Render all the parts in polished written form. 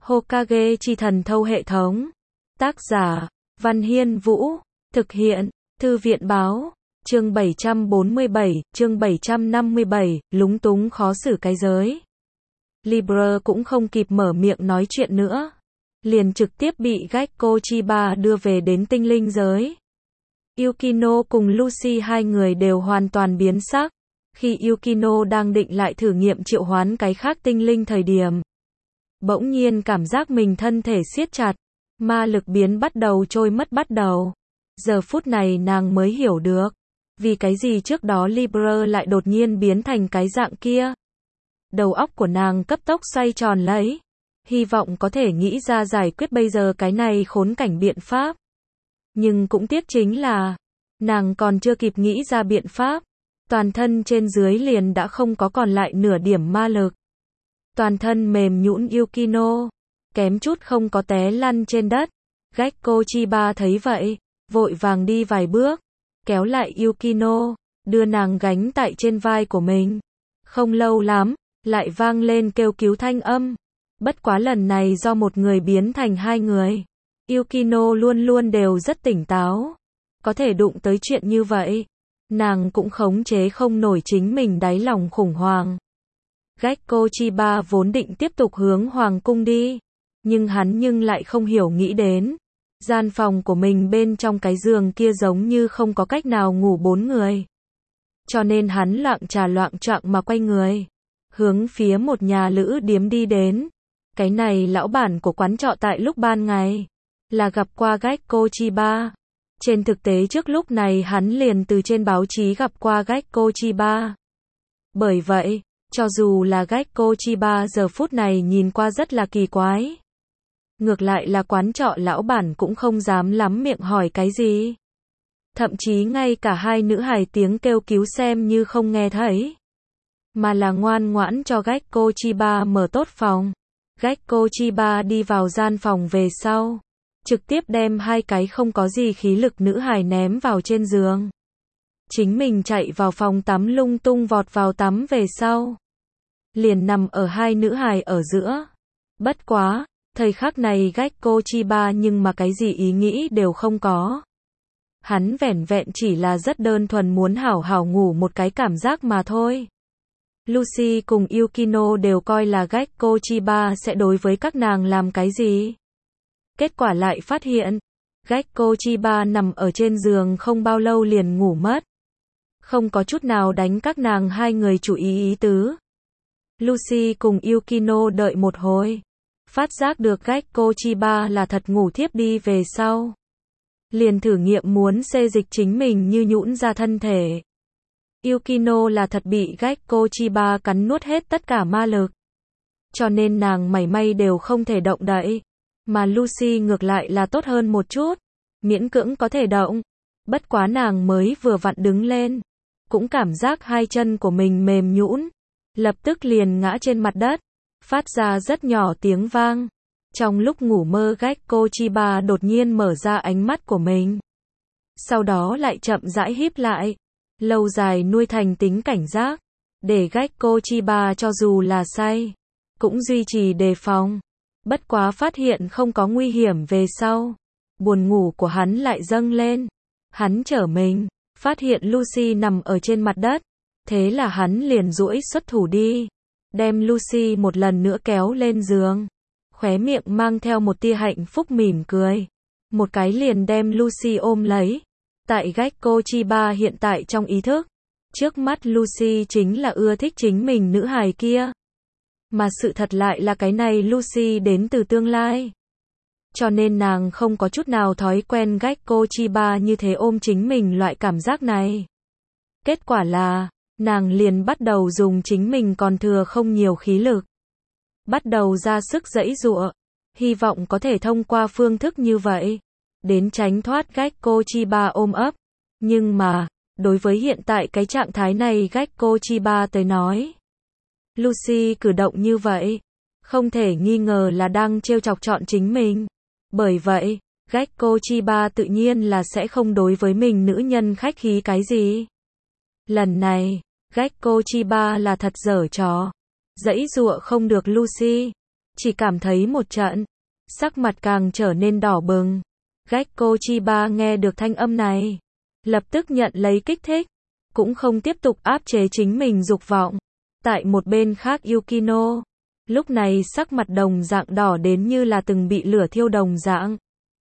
Hokage chi thần thâu hệ thống. Tác giả, Văn Hiên Vũ. Thực hiện, Thư viện báo. Chương 747, chương 757, lúng túng khó xử cái giới. Libra cũng không kịp mở miệng nói chuyện nữa. Liền trực tiếp bị Gekko Chiba đưa về đến tinh linh giới. Yukino cùng Lucy hai người đều hoàn toàn biến sắc. Khi Yukino đang định lại thử nghiệm triệu hoán cái khác tinh linh thời điểm, bỗng nhiên cảm giác mình thân thể siết chặt, ma lực biến bắt đầu trôi mất bắt đầu. Giờ phút này nàng mới hiểu được, vì cái gì trước đó Libra lại đột nhiên biến thành cái dạng kia. Đầu óc của nàng cấp tốc xoay tròn lấy, hy vọng có thể nghĩ ra giải quyết bây giờ cái này khốn cảnh biện pháp. Nhưng cũng tiếc chính là, nàng còn chưa kịp nghĩ ra biện pháp, toàn thân trên dưới liền đã không có còn lại nửa điểm ma lực. Toàn thân mềm nhũn Yukino, kém chút không có té lăn trên đất. Gekko Chiba thấy vậy, vội vàng đi vài bước, kéo lại Yukino, đưa nàng gánh tại trên vai của mình. Không lâu lắm, lại vang lên kêu cứu thanh âm. Bất quá lần này do một người biến thành hai người. Yukino luôn luôn đều rất tỉnh táo. Có thể đụng tới chuyện như vậy, nàng cũng khống chế không nổi chính mình đáy lòng khủng hoảng. Gekko Chiba vốn định tiếp tục hướng hoàng cung đi, nhưng hắn lại không hiểu nghĩ đến, gian phòng của mình bên trong cái giường kia giống như không có cách nào ngủ bốn người. Cho nên hắn loạng trà loạng choạng mà quay người, hướng phía một nhà lữ điếm đi đến. Cái này lão bản của quán trọ tại lúc ban ngày là gặp qua Gekko Chiba. Trên thực tế trước lúc này hắn liền từ trên báo chí gặp qua Gekko Chiba. Bởi vậy, cho dù là Gekko Chiba giờ phút này nhìn qua rất là kỳ quái, ngược lại là quán trọ lão bản cũng không dám lắm miệng hỏi cái gì. Thậm chí ngay cả hai nữ hài tiếng kêu cứu xem như không nghe thấy, mà là ngoan ngoãn cho Gekko Chiba mở tốt phòng. Gekko Chiba đi vào gian phòng về sau, trực tiếp đem hai cái không có gì khí lực nữ hài ném vào trên giường. Chính mình chạy vào phòng tắm lung tung vọt vào tắm về sau, liền nằm ở hai nữ hài ở giữa. Bất quá, thời khắc này Gekko Chiba nhưng mà cái gì ý nghĩ đều không có. Hắn vẻn vẹn chỉ là rất đơn thuần muốn hảo hảo ngủ một cái cảm giác mà thôi. Lucy cùng Yukino đều coi là Gekko Chiba sẽ đối với các nàng làm cái gì. Kết quả lại phát hiện, Gekko Chiba nằm ở trên giường không bao lâu liền ngủ mất. Không có chút nào đánh các nàng hai người chú ý tứ. Lucy cùng Yukino đợi một hồi, phát giác được Gekko Chiba là thật ngủ thiếp đi về sau, liền thử nghiệm muốn xê dịch chính mình như nhũn ra thân thể. Yukino là thật bị Gekko Chiba cắn nuốt hết tất cả ma lực, cho nên nàng mảy may đều không thể động đậy. Mà Lucy ngược lại là tốt hơn một chút, miễn cưỡng có thể động. Bất quá nàng mới vừa vặn đứng lên, cũng cảm giác hai chân của mình mềm nhũn, lập tức liền ngã trên mặt đất, phát ra rất nhỏ tiếng vang. Trong lúc ngủ mơ Gekko Chiba đột nhiên mở ra ánh mắt của mình, sau đó lại chậm rãi híp lại, lâu dài nuôi thành tính cảnh giác, để Gekko Chiba cho dù là say, cũng duy trì đề phòng. Bất quá phát hiện không có nguy hiểm về sau, buồn ngủ của hắn lại dâng lên. Hắn trở mình, phát hiện Lucy nằm ở trên mặt đất, thế là hắn liền duỗi xuất thủ đi, đem Lucy một lần nữa kéo lên giường, khóe miệng mang theo một tia hạnh phúc mỉm cười, một cái liền đem Lucy ôm lấy. Tại Gekko Chiba hiện tại trong ý thức, trước mắt Lucy chính là ưa thích chính mình nữ hài kia. Mà sự thật lại là cái này Lucy đến từ tương lai. Cho nên nàng không có chút nào thói quen Gekko Chiba như thế ôm chính mình loại cảm giác này. Kết quả là, nàng liền bắt đầu dùng chính mình còn thừa không nhiều khí lực, bắt đầu ra sức giãy giụa, hy vọng có thể thông qua phương thức như vậy, đến tránh thoát Gekko Chiba ôm ấp. Nhưng mà, đối với hiện tại cái trạng thái này Gekko Chiba tới nói, Lucy cử động như vậy, không thể nghi ngờ là đang trêu chọc chọn chính mình. Bởi vậy, Gekko Chiba tự nhiên là sẽ không đối với mình nữ nhân khách khí cái gì. Lần này, Gekko Chiba là thật giở trò, giãy giụa không được Lucy, chỉ cảm thấy một trận, sắc mặt càng trở nên đỏ bừng. Gekko Chiba nghe được thanh âm này, lập tức nhận lấy kích thích, cũng không tiếp tục áp chế chính mình dục vọng. Tại một bên khác Yukino, lúc này sắc mặt đồng dạng đỏ đến như là từng bị lửa thiêu đồng dạng.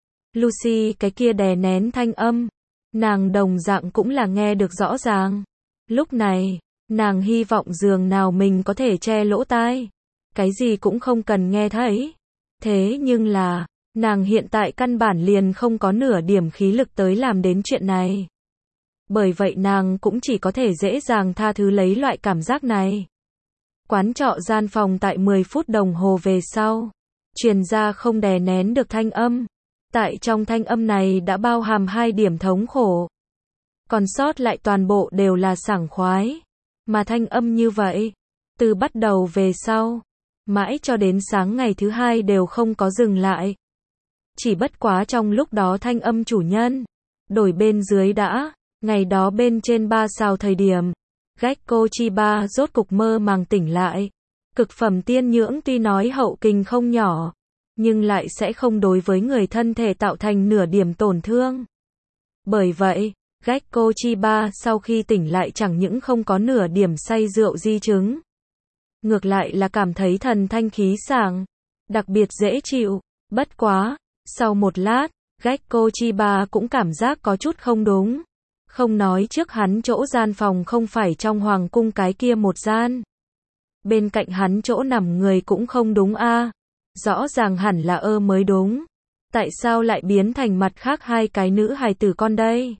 Lucy cái kia đè nén thanh âm, nàng đồng dạng cũng là nghe được rõ ràng. Lúc này, nàng hy vọng dường nào mình có thể che lỗ tai, cái gì cũng không cần nghe thấy. Thế nhưng là, nàng hiện tại căn bản liền không có nửa điểm khí lực tới làm đến chuyện này. Bởi vậy nàng cũng chỉ có thể dễ dàng tha thứ lấy loại cảm giác này. Quán trọ gian phòng tại 10 phút đồng hồ về sau, truyền ra không đè nén được thanh âm. Tại trong thanh âm này đã bao hàm 2 điểm thống khổ. Còn sót lại toàn bộ đều là sảng khoái. Mà thanh âm như vậy, từ bắt đầu về sau, mãi cho đến sáng ngày thứ 2 đều không có dừng lại. Chỉ bất quá trong lúc đó thanh âm chủ nhân, đổi bên dưới đã, ngày đó bên trên 3 sao thời điểm, Gekko Chiba rốt cục mơ màng tỉnh lại. Cực phẩm tiên nhưỡng tuy nói hậu kình không nhỏ, nhưng lại sẽ không đối với người thân thể tạo thành nửa điểm tổn thương. Bởi vậy, Gekko Chiba sau khi tỉnh lại chẳng những không có nửa điểm say rượu di chứng, ngược lại là cảm thấy thần thanh khí sảng, đặc biệt dễ chịu. Bất quá, sau một lát, Gekko Chiba cũng cảm giác có chút không đúng. Không nói trước hắn chỗ gian phòng không phải trong hoàng cung cái kia một gian. Bên cạnh hắn chỗ nằm người cũng không đúng a. Rõ ràng hẳn là mới đúng. Tại sao lại biến thành mặt khác 2 cái nữ hài tử con đây?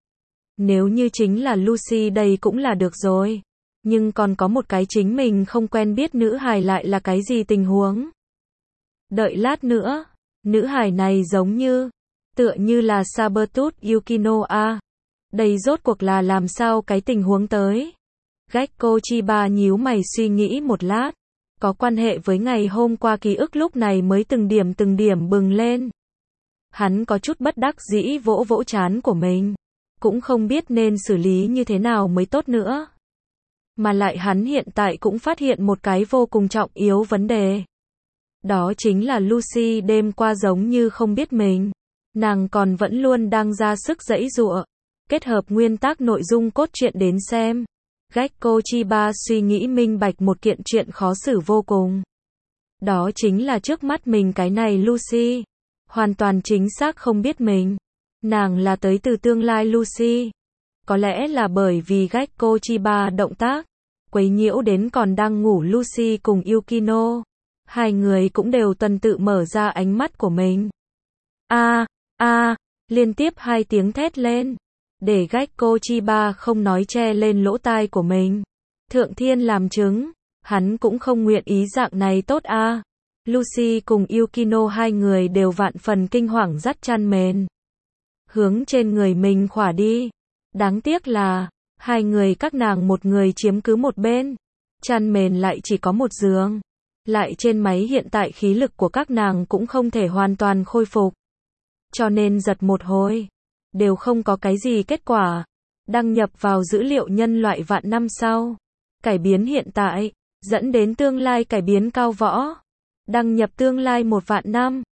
Nếu như chính là Lucy đây cũng là được rồi. Nhưng còn có một cái chính mình không quen biết nữ hài lại là cái gì tình huống? Đợi lát nữa, nữ hài này giống như, tựa như là Sabertooth Yukino a. Đây rốt cuộc là làm sao cái tình huống tới? Gekko Chiba nhíu mày suy nghĩ một lát, có quan hệ với ngày hôm qua ký ức lúc này mới từng điểm bừng lên. Hắn có chút bất đắc dĩ vỗ vỗ trán của mình, cũng không biết nên xử lý như thế nào mới tốt nữa. Mà lại hắn hiện tại cũng phát hiện một cái vô cùng trọng yếu vấn đề. Đó chính là Lucy đêm qua giống như không biết mình, nàng còn vẫn luôn đang ra sức giãy giụa. Kết hợp nguyên tắc nội dung cốt truyện đến xem, Gekko Chiba suy nghĩ minh bạch một kiện chuyện khó xử vô cùng. Đó chính là trước mắt mình cái này Lucy, hoàn toàn chính xác không biết mình. Nàng là tới từ tương lai Lucy. Có lẽ là bởi vì Gekko Chiba động tác, quấy nhiễu đến còn đang ngủ Lucy cùng Yukino. 2 người cũng đều tuần tự mở ra ánh mắt của mình. Liên tiếp 2 tiếng thét lên. Để Gekko Chiba không nói che lên lỗ tai của mình. Thượng thiên làm chứng, hắn cũng không nguyện ý dạng này tốt a. Lucy cùng Yukino 2 người đều vạn phần kinh hoàng dắt chăn mền, hướng trên người mình khỏa đi. Đáng tiếc là, 2 người các nàng một người chiếm cứ một bên. Chăn mền lại chỉ có một giường. Lại trên máy hiện tại khí lực của các nàng cũng không thể hoàn toàn khôi phục. Cho nên giật một hồi, đều không có cái gì kết quả. Đăng nhập vào dữ liệu nhân loại vạn năm sau. Cải biến hiện tại, dẫn đến tương lai cải biến cao võ. Đăng nhập tương lai 1 vạn năm.